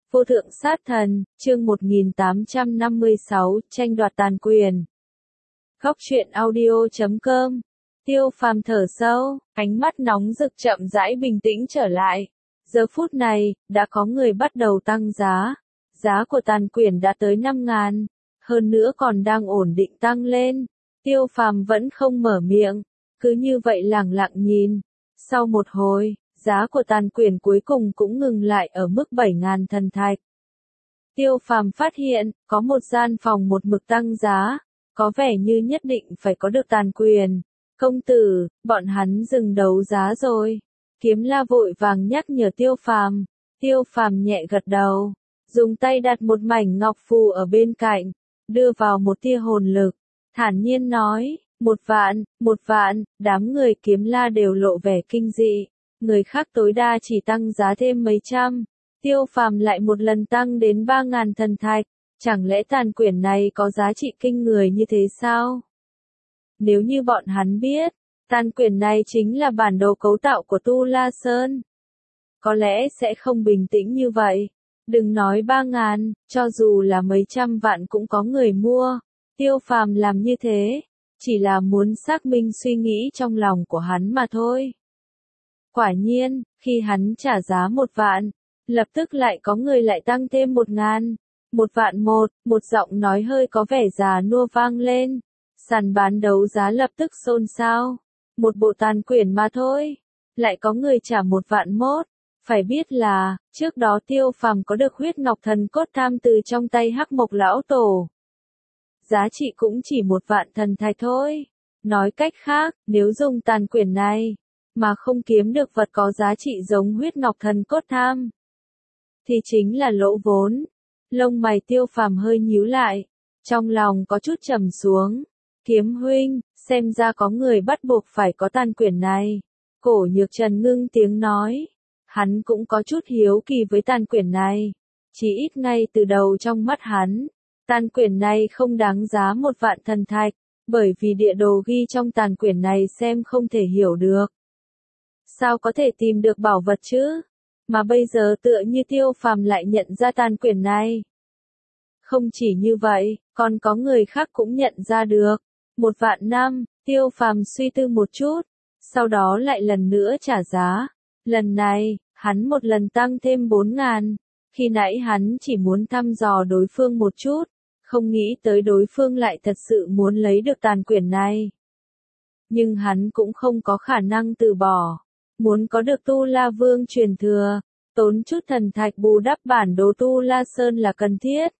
Vô thượng sát thần, chương 1856, tranh đoạt tàn quyền. Góc truyện audio.com. Tiêu Phàm thở sâu, ánh mắt nóng rực chậm rãi bình tĩnh trở lại. Giờ phút này, đã có người bắt đầu tăng giá. Giá của tàn quyền đã tới 5.000, hơn nữa còn đang ổn định tăng lên. Tiêu Phàm vẫn không mở miệng, cứ như vậy lẳng lặng nhìn. Sau một hồi, giá của tàn quyền cuối cùng cũng ngừng lại ở mức 7.000 thần thạch. Tiêu Phàm phát hiện, có một gian phòng một mực tăng giá, có vẻ như nhất định phải có được tàn quyền. Công tử, bọn hắn dừng đấu giá rồi. Kiếm La vội vàng nhắc nhở Tiêu Phàm. Tiêu Phàm nhẹ gật đầu, dùng tay đặt một mảnh ngọc phù ở bên cạnh, đưa vào một tia hồn lực, thản nhiên nói, 1.000.000, đám người Kiếm La đều lộ vẻ kinh dị. Người khác tối đa chỉ tăng giá thêm mấy trăm, Tiêu Phàm lại một lần tăng đến 3.000 thần thạch, chẳng lẽ tàn quyển này có giá trị kinh người như thế sao? Nếu như bọn hắn biết, tàn quyển này chính là bản đồ cấu tạo của Tu La Sơn, có lẽ sẽ không bình tĩnh như vậy. Đừng nói 3.000, cho dù là mấy trăm vạn cũng có người mua. Tiêu Phàm làm như thế, chỉ là muốn xác minh suy nghĩ trong lòng của hắn mà thôi. Quả nhiên, khi hắn trả giá 1.000.000, lập tức lại có người lại tăng thêm 1.000. 1.000.000, một giọng nói hơi có vẻ già nua vang lên. Sàn bán đấu giá lập tức xôn xao. Một bộ tàn quyển mà thôi, lại có người trả 1.000.000. Phải biết là, trước đó Tiêu Phàm có được huyết ngọc thần cốt tham từ trong tay Hắc Mộc lão tổ. Giá trị cũng chỉ 1.000.000 thần thạch thôi. Nói cách khác, nếu dùng tàn quyển này, mà không kiếm được vật có giá trị giống huyết ngọc thần cốt tham, thì chính là lỗ vốn. Lông mày Tiêu Phàm hơi nhíu lại, trong lòng có chút trầm xuống. Kiếm huynh, xem ra có người bắt buộc phải có tàn quyển này. Cổ Nhược Trần ngưng tiếng nói, hắn cũng có chút hiếu kỳ với tàn quyển này. Chỉ ít ngay từ đầu trong mắt hắn, tàn quyển này không đáng giá 1.000.000 thần thạch, bởi vì địa đồ ghi trong tàn quyển này xem không thể hiểu được. Sao có thể tìm được bảo vật chứ? Mà bây giờ tựa như Tiêu Phàm lại nhận ra tàn quyển này. Không chỉ như vậy, còn có người khác cũng nhận ra được. 1.000.000, Tiêu Phàm suy tư một chút, sau đó lại lần nữa trả giá. Lần này, hắn một lần tăng thêm 4.000. Khi nãy hắn chỉ muốn thăm dò đối phương một chút, không nghĩ tới đối phương lại thật sự muốn lấy được tàn quyển này. Nhưng hắn cũng không có khả năng từ bỏ. Muốn có được Tu La Vương truyền thừa, tốn chút thần thạch bù đắp bản đồ Tu La Sơn là cần thiết.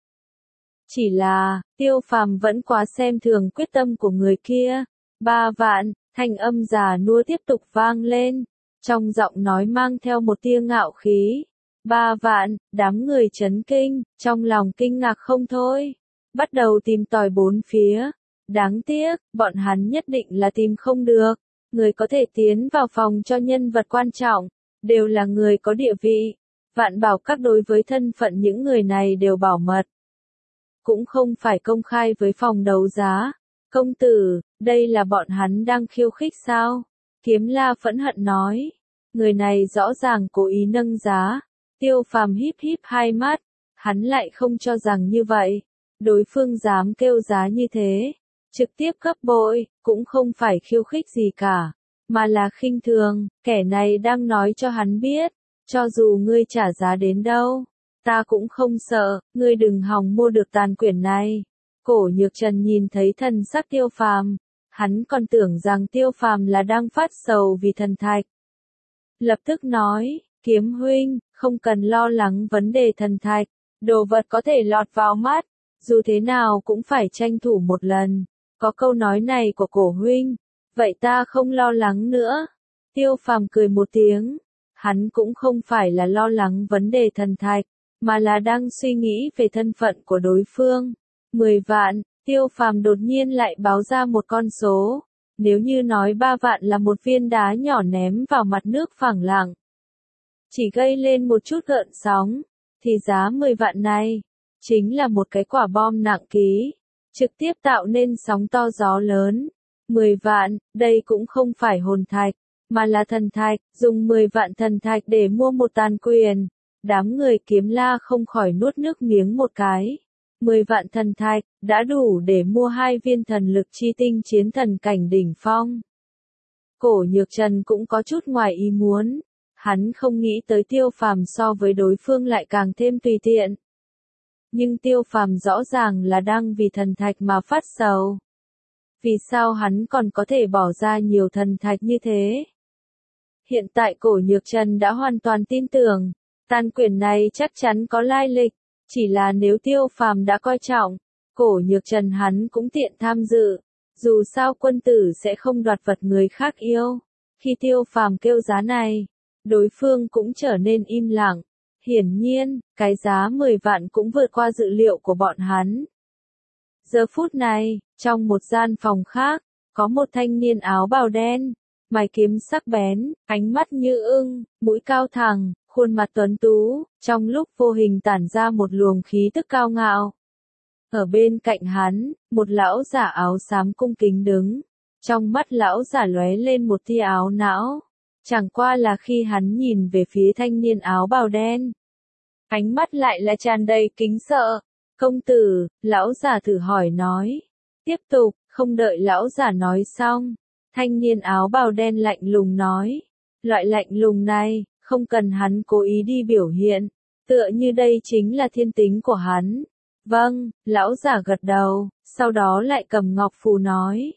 Chỉ là, Tiêu Phàm vẫn quá xem thường quyết tâm của người kia. 3.000.000, thanh âm già nua tiếp tục vang lên, trong giọng nói mang theo một tia ngạo khí. 3.000.000, đám người chấn kinh, trong lòng kinh ngạc không thôi, bắt đầu tìm tòi bốn phía. Đáng tiếc, bọn hắn nhất định là tìm không được. Người có thể tiến vào phòng cho nhân vật quan trọng, đều là người có địa vị. Vạn Bảo Các đối với thân phận những người này đều bảo mật, cũng không phải công khai với phòng đấu giá. Công tử, đây là bọn hắn đang khiêu khích sao? Kiếm La phẫn hận nói. Người này rõ ràng cố ý nâng giá. Tiêu Phàm híp híp hai mắt, hắn lại không cho rằng như vậy. Đối phương dám kêu giá như thế, trực tiếp gấp bội, cũng không phải khiêu khích gì cả, mà là khinh thường. Kẻ này đang nói cho hắn biết, cho dù ngươi trả giá đến đâu, ta cũng không sợ, ngươi đừng hòng mua được tàn quyển này. Cổ Nhược Trần nhìn thấy thần sắc Tiêu Phàm, hắn còn tưởng rằng Tiêu Phàm là đang phát sầu vì thần thạch. Lập tức nói, Kiếm huynh, không cần lo lắng vấn đề thần thạch, đồ vật có thể lọt vào mắt, dù thế nào cũng phải tranh thủ một lần. Có câu nói này của Cổ huynh, vậy ta không lo lắng nữa. Tiêu Phàm cười một tiếng, hắn cũng không phải là lo lắng vấn đề thần thạch, mà là đang suy nghĩ về thân phận của đối phương. 10.000.000, Tiêu Phàm đột nhiên lại báo ra một con số. Nếu như nói 3.000.000 là một viên đá nhỏ ném vào mặt nước phẳng lặng, chỉ gây lên một chút gợn sóng, thì giá 10.000.000 này, chính là một cái quả bom nặng ký, trực tiếp tạo nên sóng to gió lớn. 10.000.000, đây cũng không phải hồn thạch, mà là thần thạch, dùng 10.000.000 thần thạch để mua một tàn quyền. đám người Kiếm La không khỏi nuốt nước miếng một cái. 10 vạn thần thạch, đã đủ để mua 2 viên thần lực chi tinh chiến thần cảnh đỉnh phong. Cổ Nhược Trần cũng có chút ngoài ý muốn, hắn không nghĩ tới Tiêu Phàm so với đối phương lại càng thêm tùy tiện. Nhưng Tiêu Phàm rõ ràng là đang vì thần thạch mà phát sầu. Vì sao hắn còn có thể bỏ ra nhiều thần thạch như thế? Hiện tại Cổ Nhược Trần đã hoàn toàn tin tưởng, tàn quyển này chắc chắn có lai lịch, chỉ là nếu Tiêu Phàm đã coi trọng, Cổ Nhược Trần hắn cũng tiện tham dự, dù sao quân tử sẽ không đoạt vật người khác yêu. Khi Tiêu Phàm kêu giá này, đối phương cũng trở nên im lặng, hiển nhiên, cái giá 10 vạn cũng vượt qua dự liệu của bọn hắn. Giờ phút này, trong một gian phòng khác, có một thanh niên áo bào đen, mày kiếm sắc bén, ánh mắt như ưng, mũi cao thẳng, khuôn mặt tuấn tú, trong lúc vô hình tản ra một luồng khí tức cao ngạo. Ở bên cạnh hắn, một lão giả áo xám cung kính đứng, trong mắt lão giả lóe lên một tia áo não. Chẳng qua là khi hắn nhìn về phía thanh niên áo bào đen, ánh mắt lại là tràn đầy kính sợ. Công tử, lão giả thử hỏi nói. Tiếp tục, không đợi lão giả nói xong, thanh niên áo bào đen lạnh lùng nói. Loại lạnh lùng này, không cần hắn cố ý đi biểu hiện, tựa như đây chính là thiên tính của hắn. Vâng, lão giả gật đầu, sau đó lại cầm ngọc phù nói.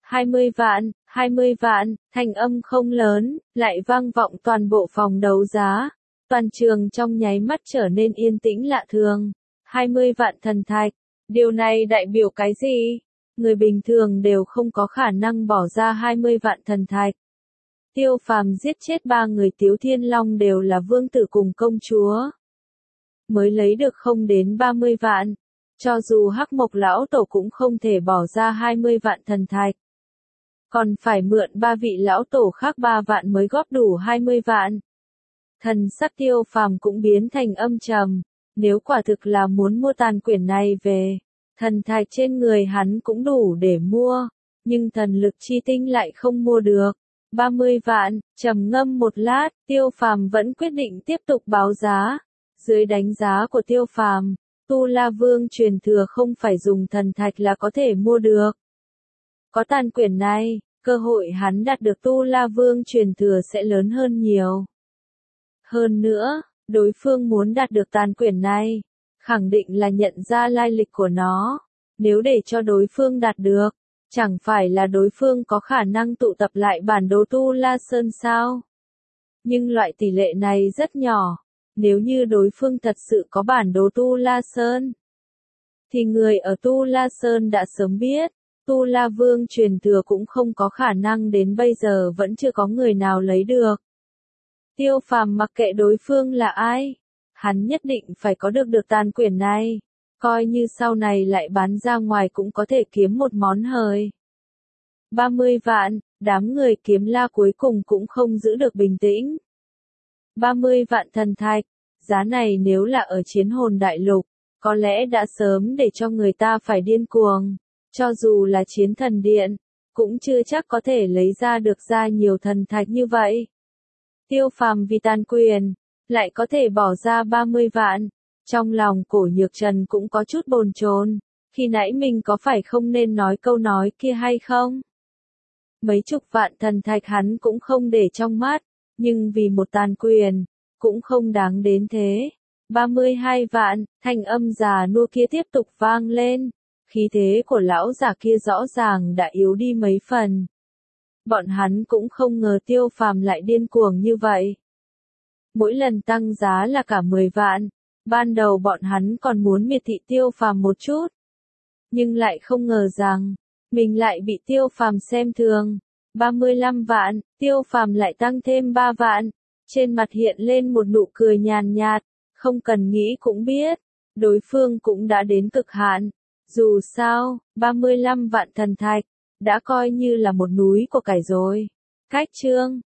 20 vạn, 20 vạn, thanh âm không lớn, lại vang vọng toàn bộ phòng đấu giá. Toàn trường trong nháy mắt trở nên yên tĩnh lạ thường. 20 vạn thần thạch, điều này đại biểu cái gì? Người bình thường đều không có khả năng bỏ ra 20 vạn thần thạch. Tiêu Phàm giết chết 3 người Tiếu Thiên Long đều là vương tử cùng công chúa. Mới lấy được không đến 30 vạn. Cho dù Hắc Mộc Lão Tổ cũng không thể bỏ ra 20 vạn thần thạch. Còn phải mượn 3 vị lão tổ khác 3 vạn mới góp đủ 20 vạn. Thần sắc Tiêu Phàm cũng biến thành âm trầm. Nếu quả thực là muốn mua tàn quyển này về, thần thạch trên người hắn cũng đủ để mua, nhưng thần lực chi tinh lại không mua được. 30 vạn, trầm ngâm một lát, Tiêu Phàm vẫn quyết định tiếp tục báo giá. Dưới đánh giá của Tiêu Phàm, Tu La Vương truyền thừa không phải dùng thần thạch là có thể mua được. Có tàn quyển này, cơ hội hắn đạt được Tu La Vương truyền thừa sẽ lớn hơn nhiều. Hơn nữa, đối phương muốn đạt được tàn quyển này, khẳng định là nhận ra lai lịch của nó. Nếu để cho đối phương đạt được, chẳng phải là đối phương có khả năng tụ tập lại bản đồ Tu La Sơn sao? Nhưng loại tỷ lệ này rất nhỏ. Nếu như đối phương thật sự có bản đồ Tu La Sơn, thì người ở Tu La Sơn đã sớm biết, Tu La Vương truyền thừa cũng không có khả năng đến bây giờ vẫn chưa có người nào lấy được. Tiêu Phàm mặc kệ đối phương là ai, hắn nhất định phải có được tàn quyển này, coi như sau này lại bán ra ngoài cũng có thể kiếm một món hời. 30 vạn, đám người Kiếm La cuối cùng cũng không giữ được bình tĩnh. 30 vạn thần thạch, giá này nếu là ở Chiến Hồn Đại Lục, có lẽ đã sớm để cho người ta phải điên cuồng. Cho dù là Chiến Thần Điện, cũng chưa chắc có thể lấy ra nhiều thần thạch như vậy. Tiêu Phàm vì tàn quyền, lại có thể bỏ ra 30 vạn. Trong lòng Cổ Nhược Trần cũng có chút bồn chồn, khi nãy mình có phải không nên nói câu nói kia hay không? Mấy chục vạn thần thạch hắn cũng không để trong mắt, nhưng vì một tàn quyền, cũng không đáng đến thế. 32 vạn, thanh âm già nua kia tiếp tục vang lên, khí thế của lão già kia rõ ràng đã yếu đi mấy phần. Bọn hắn cũng không ngờ Tiêu Phàm lại điên cuồng như vậy. Mỗi lần tăng giá là cả 10 vạn, ban đầu bọn hắn còn muốn miệt thị Tiêu Phàm một chút. Nhưng lại không ngờ rằng, mình lại bị Tiêu Phàm xem thường. 35 vạn, Tiêu Phàm lại tăng thêm 3 vạn. Trên mặt hiện lên một nụ cười nhàn nhạt, không cần nghĩ cũng biết, đối phương cũng đã đến cực hạn. Dù sao, 35 vạn thần thạch, đã coi như là một núi của cải rồi. Cách chương